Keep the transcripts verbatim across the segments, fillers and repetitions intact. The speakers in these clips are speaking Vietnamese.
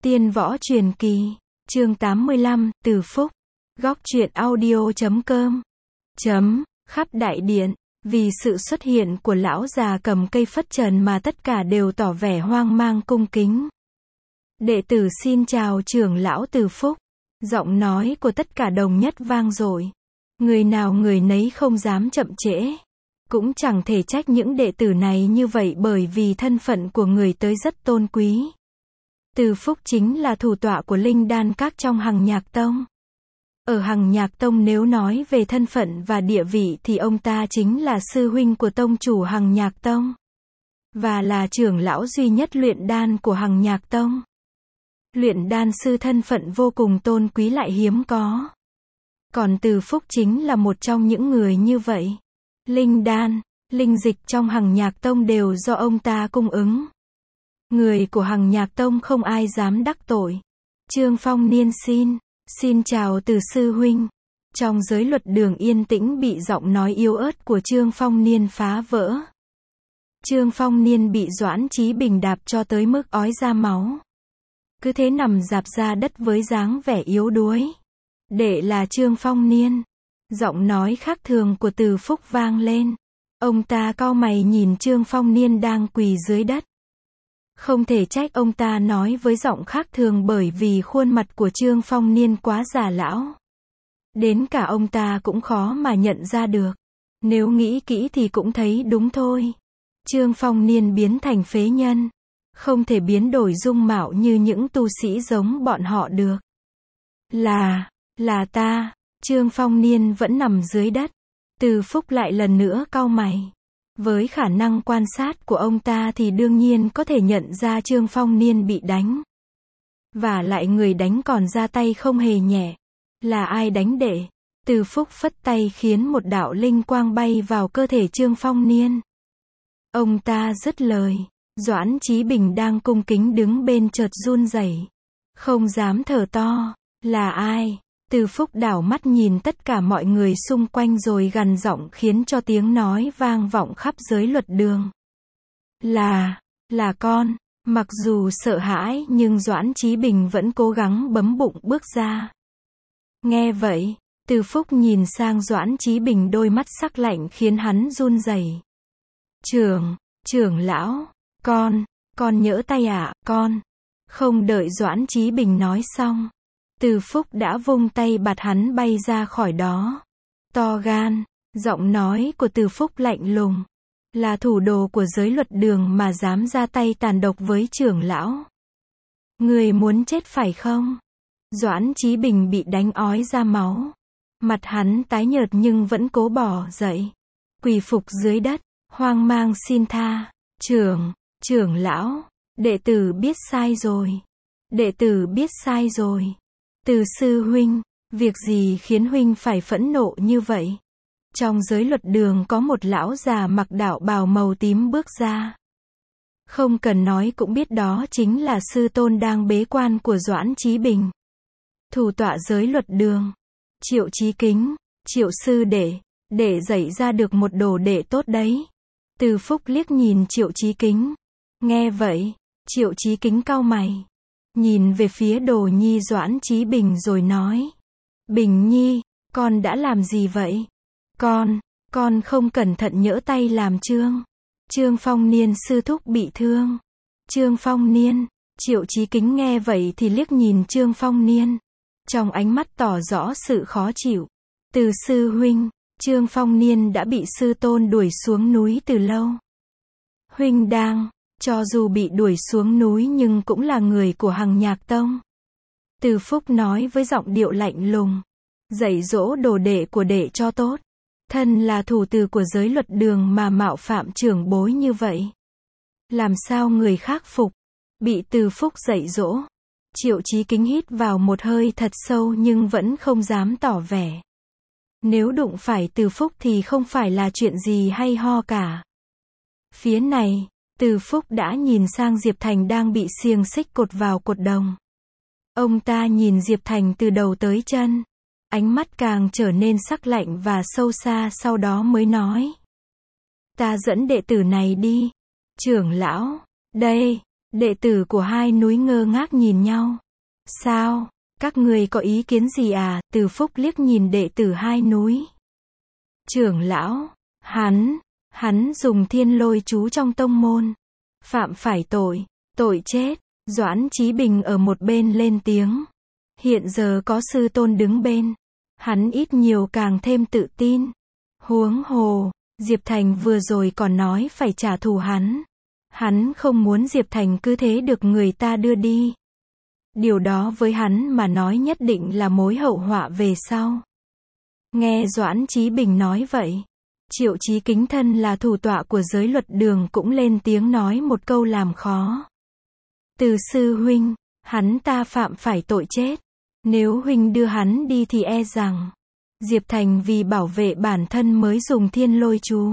Tiên võ truyền kỳ, chương tám mươi lăm, Từ Phúc. Góc truyện audio chấm com. Chấm, khắp đại điện, vì sự xuất hiện của lão già cầm cây phất trần mà tất cả đều tỏ vẻ hoang mang cung kính. Đệ tử xin chào trưởng lão Từ Phúc. Giọng nói của tất cả đồng nhất vang dội. Người nào người nấy không dám chậm trễ. Cũng chẳng thể trách những đệ tử này như vậy bởi vì thân phận của người tới rất tôn quý. Từ Phúc chính là thủ tọa của Linh Đan Các trong Hằng Nhạc Tông. Ở Hằng Nhạc Tông nếu nói về thân phận và địa vị thì ông ta chính là sư huynh của tông chủ Hằng Nhạc Tông. Và là trưởng lão duy nhất luyện đan của Hằng Nhạc Tông. Luyện đan sư thân phận vô cùng tôn quý lại hiếm có. Còn Từ Phúc chính là một trong những người như vậy. Linh đan, linh dịch trong Hằng Nhạc Tông đều do ông ta cung ứng. Người của Hằng Nhạc Tông không ai dám đắc tội. Trương Phong Niên xin, xin chào Từ sư huynh. Trong giới luật đường yên tĩnh bị giọng nói yếu ớt của Trương Phong Niên phá vỡ. Trương Phong Niên bị Doãn Chí Bình đạp cho tới mức ói ra máu. Cứ thế nằm rạp ra đất với dáng vẻ yếu đuối. Đệ là Trương Phong Niên. Giọng nói khác thường của Từ Phúc vang lên. Ông ta cau mày nhìn Trương Phong Niên đang quỳ dưới đất. Không thể trách ông ta nói với giọng khác thường bởi vì khuôn mặt của Trương Phong Niên quá già lão. Đến cả ông ta cũng khó mà nhận ra được. Nếu nghĩ kỹ thì cũng thấy đúng thôi. Trương Phong Niên biến thành phế nhân. Không thể biến đổi dung mạo như những tu sĩ giống bọn họ được. Là, là ta. Trương Phong Niên vẫn nằm dưới đất. Từ Phúc lại lần nữa cau mày. Với khả năng quan sát của ông ta thì đương nhiên có thể nhận ra Trương Phong Niên bị đánh. Và lại người đánh còn ra tay không hề nhẹ. Là ai đánh đệ? Từ Phúc phất tay khiến một đạo linh quang bay vào cơ thể Trương Phong Niên. Ông ta dứt lời. Doãn Chí Bình đang cung kính đứng bên chợt run rẩy, không dám thở to. Là ai? Từ Phúc đảo mắt nhìn tất cả mọi người xung quanh rồi gằn giọng khiến cho tiếng nói vang vọng khắp giới luật đường. Là, là con. Mặc dù sợ hãi nhưng Doãn Chí Bình vẫn cố gắng bấm bụng bước ra. Nghe vậy, Từ Phúc nhìn sang Doãn Chí Bình, đôi mắt sắc lạnh khiến hắn run rẩy. Trưởng, trưởng lão, con, con nhỡ tay ạ, à, con. Không đợi Doãn Chí Bình nói xong. Từ Phúc đã vung tay bạt hắn bay ra khỏi đó. To gan, giọng nói của Từ Phúc lạnh lùng. Là thủ đồ của giới luật đường mà dám ra tay tàn độc với trưởng lão. Người muốn chết phải không? Doãn Chí Bình bị đánh ói ra máu. Mặt hắn tái nhợt nhưng vẫn cố bỏ dậy. Quỳ phục dưới đất, hoang mang xin tha. Trưởng, trưởng lão, đệ tử biết sai rồi. Đệ tử biết sai rồi. Từ sư huynh, việc gì khiến huynh phải phẫn nộ như vậy? Trong giới luật đường có một lão già mặc đạo bào màu tím bước ra. Không cần nói cũng biết đó chính là sư tôn đang bế quan của Doãn Chí Bình. Thủ tọa giới luật đường. Triệu Chí Kính, Triệu sư đệ, để dạy ra được một đồ đệ tốt đấy. Từ Phúc liếc nhìn Triệu Chí Kính. Nghe vậy, Triệu Chí Kính cau mày. Nhìn về phía đồ nhi Doãn Chí Bình rồi nói. Bình nhi, con đã làm gì vậy? Con, con không cẩn thận nhỡ tay làm Trương. Trương Phong Niên sư thúc bị thương. Trương Phong Niên, Triệu Chí Kính nghe vậy thì liếc nhìn Trương Phong Niên. Trong ánh mắt tỏ rõ sự khó chịu. Từ sư huynh, Trương Phong Niên đã bị sư tôn đuổi xuống núi từ lâu. Huynh đang, cho dù bị đuổi xuống núi nhưng cũng là người của Hằng Nhạc Tông. Từ Phúc nói với giọng điệu lạnh lùng. Dạy dỗ đồ đệ của đệ cho tốt. Thân là thủ từ của giới luật đường mà mạo phạm trưởng bối như vậy. Làm sao người khác phục? Bị Từ Phúc dạy dỗ. Triệu Chí Kính hít vào một hơi thật sâu nhưng vẫn không dám tỏ vẻ. Nếu đụng phải Từ Phúc thì không phải là chuyện gì hay ho cả. Phía này, Từ Phúc đã nhìn sang Diệp Thành đang bị xiềng xích cột vào cột đồng. Ông ta nhìn Diệp Thành từ đầu tới chân. Ánh mắt càng trở nên sắc lạnh và sâu xa, sau đó mới nói. Ta dẫn đệ tử này đi. Trưởng lão, đây, Đệ tử của hai núi ngơ ngác nhìn nhau. Sao? Các người có ý kiến gì à? Từ Phúc liếc nhìn đệ tử hai núi. Trưởng lão, hắn, hắn dùng thiên lôi chú trong tông môn. Phạm phải tội, tội chết. Doãn Chí Bình ở một bên lên tiếng. Hiện giờ có sư tôn đứng bên. Hắn ít nhiều càng thêm tự tin. Huống hồ, Diệp Thành vừa rồi còn nói phải trả thù hắn. Hắn không muốn Diệp Thành cứ thế được người ta đưa đi. Điều đó với hắn mà nói nhất định là mối hậu họa về sau. Nghe Doãn Chí Bình nói vậy, Triệu Chí Kính thân là thủ tọa của giới luật đường cũng lên tiếng nói một câu làm khó. Từ sư huynh, hắn ta phạm phải tội chết. Nếu huynh đưa hắn đi thì e rằng Diệp Thành vì bảo vệ bản thân mới dùng thiên lôi chú.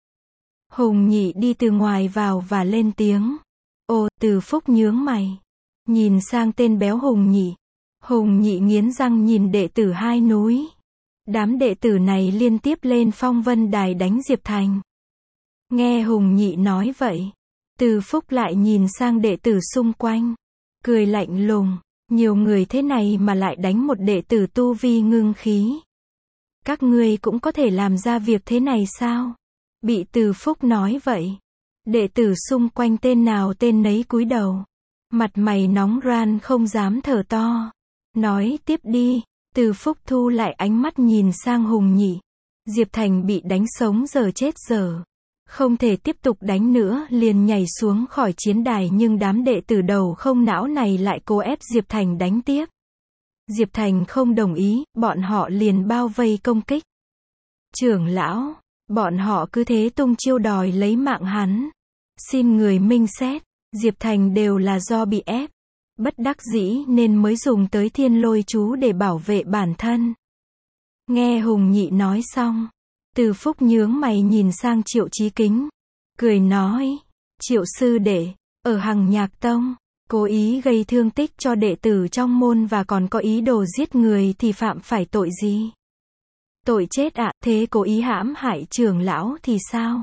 Hùng Nhị đi từ ngoài vào và lên tiếng. Ô, Từ Phúc nhướng mày. Nhìn sang tên béo Hùng Nhị. Hùng Nhị nghiến răng nhìn đệ tử hai núi. Đám đệ tử này liên tiếp lên phong vân đài đánh Diệp Thành. Nghe Hùng Nhị nói vậy, Từ Phúc lại nhìn sang đệ tử xung quanh. Cười lạnh lùng. Nhiều người thế này mà lại đánh một đệ tử tu vi ngưng khí. Các ngươi cũng có thể làm ra việc thế này sao? Bị Từ Phúc nói vậy, đệ tử xung quanh tên nào tên nấy cúi đầu. Mặt mày nóng ran không dám thở to. Nói tiếp đi. Từ Phúc thu lại ánh mắt nhìn sang Hùng Nhị. Diệp Thành bị đánh sống giờ chết giờ. Không thể tiếp tục đánh nữa liền nhảy xuống khỏi chiến đài, nhưng đám đệ tử đầu không não này lại cố ép Diệp Thành đánh tiếp. Diệp Thành không đồng ý, bọn họ liền bao vây công kích. Trưởng lão, bọn họ cứ thế tung chiêu đòi lấy mạng hắn. Xin người minh xét, Diệp Thành đều là do bị ép. Bất đắc dĩ nên mới dùng tới thiên lôi chú để bảo vệ bản thân. Nghe Hùng Nhị nói xong, Từ Phúc nhướng mày nhìn sang Triệu Chí Kính. Cười nói, Triệu sư đệ, ở Hằng Nhạc Tông, cố ý gây thương tích cho đệ tử trong môn và còn có ý đồ giết người thì phạm phải tội gì? Tội chết ạ, à, thế cố ý hãm hại trưởng lão thì sao?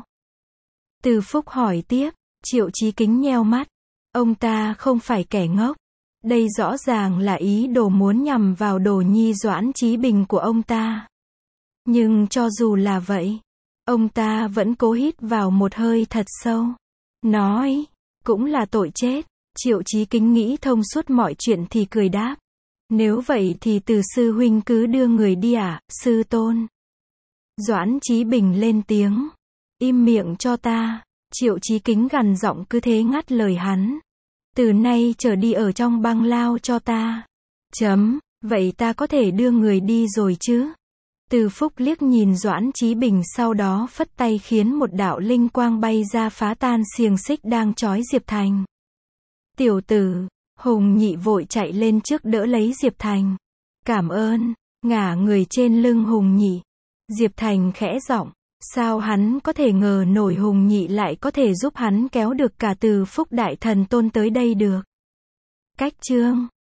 Từ Phúc hỏi tiếp. Triệu Chí Kính nheo mắt. Ông ta không phải kẻ ngốc. Đây rõ ràng là ý đồ muốn nhằm vào Đồ Nhi Doãn Chí Bình của ông ta. Nhưng cho dù là vậy, ông ta vẫn cố hít vào một hơi thật sâu. Nói, cũng là tội chết. Triệu Chí Kính nghĩ thông suốt mọi chuyện thì cười đáp. Nếu vậy thì Từ sư huynh cứ đưa người đi à, sư tôn. Doãn Chí Bình lên tiếng. Im miệng cho ta. Triệu Chí Kính gằn giọng cứ thế ngắt lời hắn. Từ nay trở đi ở trong băng lao cho ta. Chấm, vậy ta có thể đưa người đi rồi chứ? Từ Phúc liếc nhìn Doãn Chí Bình, sau đó phất tay khiến một đạo linh quang bay ra phá tan xiềng xích đang trói Diệp Thành. Tiểu tử, Hùng Nhị vội chạy lên trước đỡ lấy Diệp Thành. Cảm ơn, ngả người trên lưng Hùng Nhị. Diệp Thành khẽ giọng, sao hắn có thể ngờ nổi Hùng Nhị lại có thể giúp hắn kéo được cả Từ Phúc đại thần tôn tới đây được. Cách chương